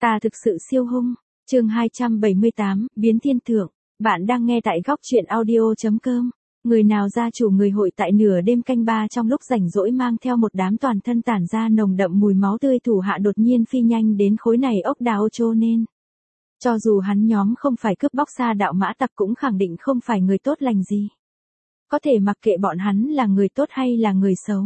Ta thực sự siêu hung. Chương 278, biến thiên thượng. Bạn đang nghe tại góc truyện audio.com. Người nào gia chủ người hội tại nửa đêm canh ba trong lúc rảnh rỗi mang theo một đám toàn thân tản ra nồng đậm mùi máu tươi thủ hạ đột nhiên phi nhanh đến khối này ốc đào trô nên. Cho dù hắn nhóm không phải cướp bóc xa đạo mã tặc cũng khẳng định không phải người tốt lành gì. Có thể mặc kệ bọn hắn là người tốt hay là người xấu.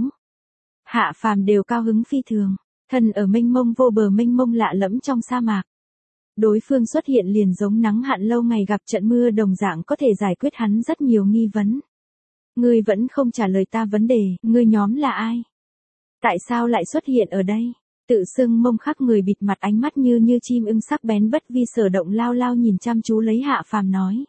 Hạ phàm đều cao hứng phi thường, thân ở mênh mông vô bờ mênh mông lạ lẫm trong sa mạc. Đối phương xuất hiện liền giống nắng hạn lâu ngày gặp trận mưa đồng dạng có thể giải quyết hắn rất nhiều nghi vấn. Ngươi vẫn không trả lời ta vấn đề, ngươi nhóm là ai? Tại sao lại xuất hiện ở đây? Tự xưng Mông Khắc người bịt mặt ánh mắt như chim ưng sắc bén bất vi sở động lao lao nhìn chăm chú lấy Hạ Phàm nói.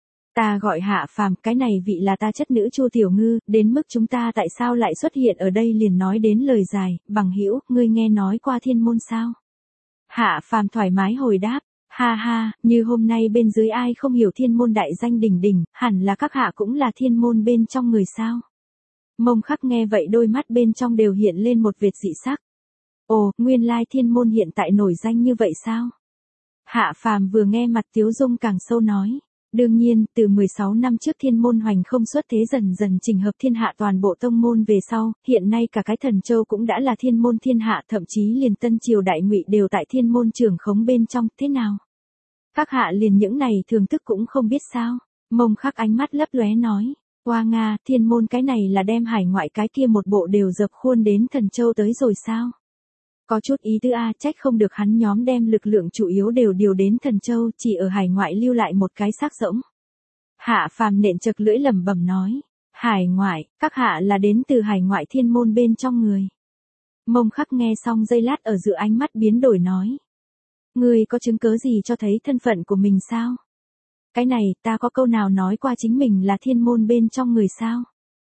Ta gọi Hạ Phàm, cái này vị là ta chất nữ Chu Tiểu Ngư, đến mức chúng ta tại sao lại xuất hiện ở đây liền nói đến lời dài, bằng hữu, ngươi nghe nói qua thiên môn sao? Hạ Phàm thoải mái hồi đáp, ha ha, như hôm nay bên dưới ai không hiểu thiên môn đại danh đỉnh đỉnh, hẳn là các hạ cũng là thiên môn bên trong người sao? Mông Khắc nghe vậy đôi mắt bên trong đều hiện lên một vệt dị sắc. Ồ, nguyên lai thiên môn hiện tại nổi danh như vậy sao? Hạ Phàm vừa nghe mặt Tiếu Dung càng sâu nói. Đương nhiên, từ 16 năm trước thiên môn hoành không xuất thế dần dần trình hợp thiên hạ toàn bộ tông môn về sau, hiện nay cả cái thần châu cũng đã là thiên môn thiên hạ, thậm chí liền tân triều đại ngụy đều tại thiên môn trưởng khống bên trong, thế nào? Các hạ liền những này thường thức cũng không biết sao? Mông Khắc ánh mắt lấp lóe nói. Hoa Nga, thiên môn cái này là đem hải ngoại cái kia một bộ đều dập khuôn đến thần châu tới rồi sao? Có chút ý tứ a, trách không được hắn nhóm đem lực lượng chủ yếu đều điều đến thần châu, chỉ ở hải ngoại lưu lại một cái xác rỗng. Hạ Phàm nện chật lưỡi lẩm bẩm nói, hải ngoại, các hạ là đến từ hải ngoại thiên môn bên trong người. Mông Khắc nghe xong giây lát ở giữa ánh mắt biến đổi nói, ngươi có chứng cớ gì cho thấy thân phận của mình sao? Cái này, ta có câu nào nói qua chính mình là thiên môn bên trong người sao?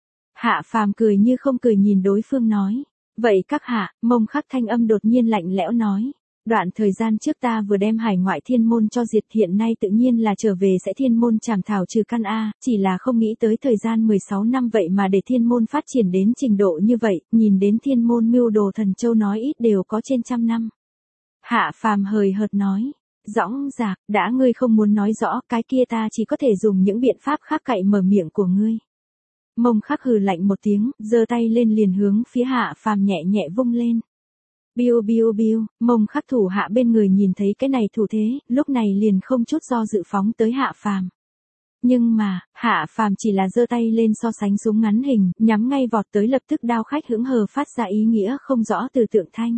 Hạ Phàm cười như không cười nhìn đối phương nói. Vậy các hạ, Mông Khắc thanh âm đột nhiên lạnh lẽo nói. Đoạn thời gian trước ta vừa đem hải ngoại thiên môn cho diệt, hiện nay tự nhiên là trở về sẽ thiên môn trảm thảo trừ căn A, chỉ là không nghĩ tới thời gian 16 năm vậy mà để thiên môn phát triển đến trình độ như vậy, nhìn đến thiên môn mưu đồ thần châu nói ít đều có trên trăm năm. Hạ Phàm hời hợt nói. Dõng dạc, đã ngươi không muốn nói rõ, cái kia ta chỉ có thể dùng những biện pháp khác cậy mở miệng của ngươi. Mông Khắc hừ lạnh một tiếng, giơ tay lên liền hướng phía Hạ Phàm nhẹ nhẹ vung lên. Biu biu biu, Mông Khắc thủ hạ bên người nhìn thấy cái này thủ thế, lúc này liền không chút do dự phóng tới Hạ Phàm. Nhưng mà, Hạ Phàm chỉ là giơ tay lên so sánh súng ngắn hình, nhắm ngay vọt tới lập tức đao khách hững hờ phát ra ý nghĩa không rõ từ tượng thanh.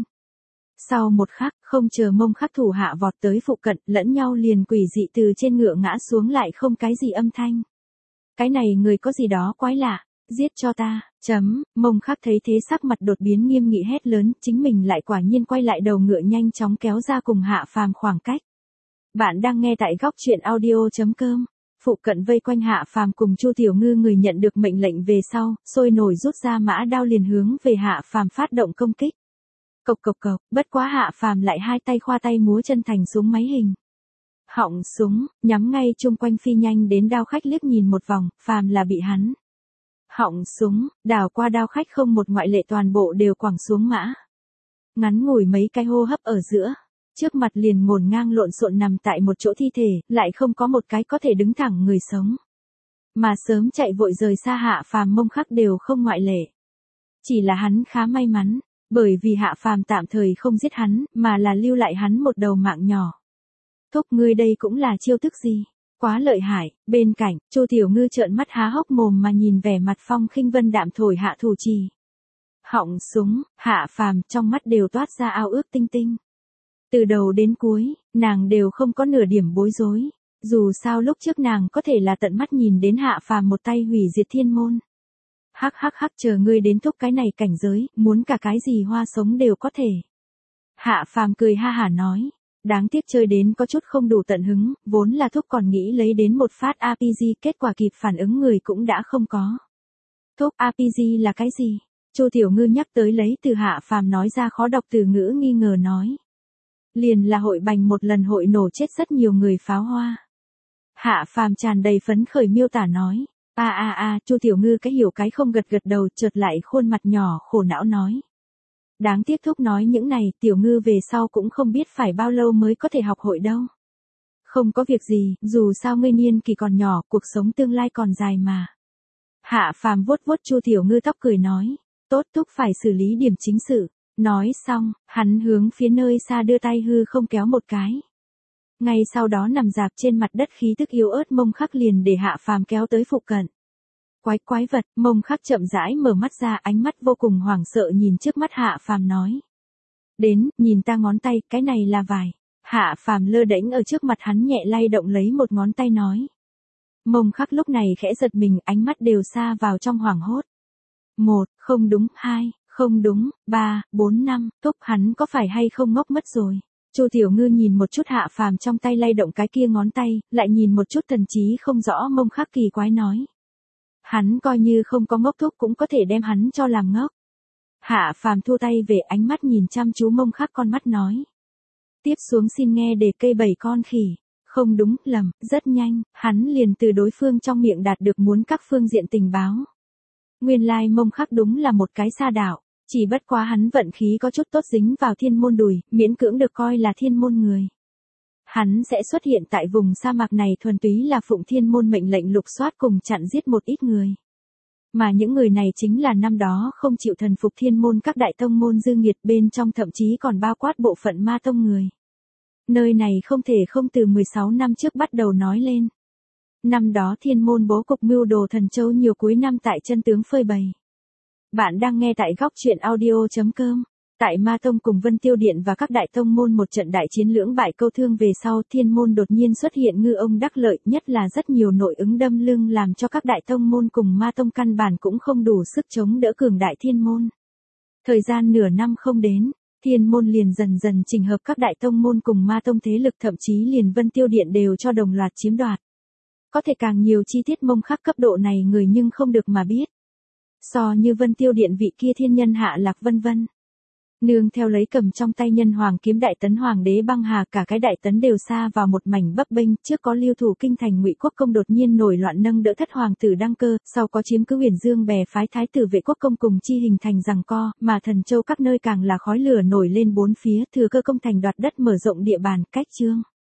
Sau một khắc, không chờ Mông Khắc thủ hạ vọt tới phụ cận, lẫn nhau liền quỷ dị từ trên ngựa ngã xuống lại không cái gì âm thanh. Cái này người có gì đó quái lạ, giết cho ta, Mông Khắc thấy thế sắc mặt đột biến nghiêm nghị hét lớn, chính mình lại quả nhiên quay lại đầu ngựa nhanh chóng kéo ra cùng Hạ Phàm khoảng cách. Bạn đang nghe tại góc truyện audio.com, phụ cận vây quanh Hạ Phàm cùng Chu Tiểu Ngư người nhận được mệnh lệnh về sau, sôi nổi rút ra mã đao liền hướng về Hạ Phàm phát động công kích. Cộc cộc cộc, bất quá Hạ Phàm lại hai tay khoa tay múa chân thành súng máy hình. Họng súng, nhắm ngay chung quanh phi nhanh đến đao khách liếc nhìn một vòng, phàm là bị hắn. Họng súng, đảo qua đao khách không một ngoại lệ toàn bộ đều quẳng xuống mã. Ngắn ngủi mấy cái hô hấp ở giữa, trước mặt liền ngổn ngang lộn xộn nằm tại một chỗ thi thể, lại không có một cái có thể đứng thẳng người sống. Mà sớm chạy vội rời xa Hạ Phàm Mông Khắc đều không ngoại lệ. Chỉ là hắn khá may mắn, bởi vì Hạ Phàm tạm thời không giết hắn, mà là lưu lại hắn một đầu mạng nhỏ. Thúc ngươi đây cũng là chiêu thức gì? Quá lợi hại, bên cạnh, Chu Tiểu Ngư trợn mắt há hốc mồm mà nhìn vẻ mặt Phong Khinh Vân đạm thổi hạ thủ trì. Họng súng, Hạ Phàm trong mắt đều toát ra ao ước tinh tinh. Từ đầu đến cuối, nàng đều không có nửa điểm bối rối. Dù sao lúc trước nàng có thể là tận mắt nhìn đến Hạ Phàm một tay hủy diệt thiên môn. Hắc hắc hắc, chờ ngươi đến thúc cái này cảnh giới, muốn cả cái gì hoa sống đều có thể. Hạ Phàm cười ha hả nói. Đáng tiếc chơi đến có chút không đủ tận hứng, vốn là thúc còn nghĩ lấy đến một phát RPG, kết quả kịp phản ứng người cũng đã không có. Thúc RPG là cái gì? Chu Tiểu Ngư nhắc tới lấy từ Hạ Phàm nói ra khó đọc từ ngữ nghi ngờ nói. Liền là hội bành một lần hội nổ chết rất nhiều người pháo hoa. Hạ Phàm tràn đầy phấn khởi miêu tả nói. Chu Tiểu Ngư cái hiểu cái không gật gật đầu chợt lại khuôn mặt nhỏ khổ não nói. Đáng tiếc thúc nói những này, tiểu ngư về sau cũng không biết phải bao lâu mới có thể học hội đâu. Không có việc gì, dù sao ngươi niên kỳ còn nhỏ, cuộc sống tương lai còn dài mà. Hạ Phàm vuốt vuốt Chu Tiểu Ngư tóc cười nói, tốt thúc phải xử lý điểm chính sự. Nói xong, hắn hướng phía nơi xa đưa tay hư không kéo một cái. Ngay sau đó nằm dạp trên mặt đất khí tức yếu ớt Mông Khắc liền để Hạ Phàm kéo tới phụ cận. Quái vật, Mông Khắc chậm rãi mở mắt ra, ánh mắt vô cùng hoảng sợ nhìn trước mắt Hạ Phàm nói. Đến, nhìn ta ngón tay, cái này là vải. Hạ Phàm lơ đễnh ở trước mặt hắn nhẹ lay động lấy một ngón tay nói. Mông Khắc lúc này khẽ giật mình, ánh mắt đều xa vào trong hoảng hốt. 1, không đúng, 2, không đúng, 3, 4, 5, thúc hắn có phải hay không ngốc mất rồi. Chu Tiểu Ngư nhìn một chút Hạ Phàm trong tay lay động cái kia ngón tay, lại nhìn một chút thần trí không rõ Mông Khắc kỳ quái nói. Hắn coi như không có ngốc thúc cũng có thể đem hắn cho làm ngốc. Hạ Phàm thua tay về, ánh mắt nhìn chăm chú Mông Khắc, con mắt nói. Tiếp xuống xin nghe đề cây 7 con khỉ. Không đúng, lầm, rất nhanh, hắn liền từ đối phương trong miệng đạt được muốn các phương diện tình báo. Nguyên lai Mông Khắc đúng là một cái sa đạo, chỉ bất quá hắn vận khí có chút tốt dính vào thiên môn đùi, miễn cưỡng được coi là thiên môn người. Hắn sẽ xuất hiện tại vùng sa mạc này thuần túy là phụng thiên môn mệnh lệnh lục soát cùng chặn giết một ít người. Mà những người này chính là năm đó không chịu thần phục thiên môn các đại tông môn dư nghiệt, bên trong thậm chí còn bao quát bộ phận ma tông người. Nơi này không thể không từ 16 năm trước bắt đầu nói lên. Năm đó thiên môn bố cục mưu đồ thần châu nhiều, cuối năm tại chân tướng phơi bày. Bạn đang nghe tại góc truyện audio.com. Tại Ma Tông cùng Vân Tiêu Điện và các đại tông môn một trận đại chiến lưỡng bại câu thương về sau, thiên môn đột nhiên xuất hiện ngư ông đắc lợi, nhất là rất nhiều nội ứng đâm lưng làm cho các đại tông môn cùng Ma Tông căn bản cũng không đủ sức chống đỡ cường đại thiên môn. Thời gian nửa năm không đến, thiên môn liền dần dần chỉnh hợp các đại tông môn cùng Ma Tông thế lực, thậm chí liền Vân Tiêu Điện đều cho đồng loạt chiếm đoạt. Có thể càng nhiều chi tiết Mông Khắc cấp độ này người nhưng không được mà biết. So như Vân Tiêu Điện vị kia thiên nhân Hạ Lạc vân vân. Nương theo lấy cầm trong tay nhân hoàng kiếm đại tấn hoàng đế băng hà, cả cái đại tấn đều xa vào một mảnh bấp bênh. Trước có lưu thủ kinh thành Ngụy Quốc công đột nhiên nổi loạn nâng đỡ thất hoàng tử đăng cơ, sau có chiếm cứ Huyền Dương bè phái thái tử Vệ Quốc công cùng chi hình thành giằng co, mà thần châu các nơi càng là khói lửa nổi lên bốn phía, thừa cơ công thành đoạt đất mở rộng địa bàn, cách trương.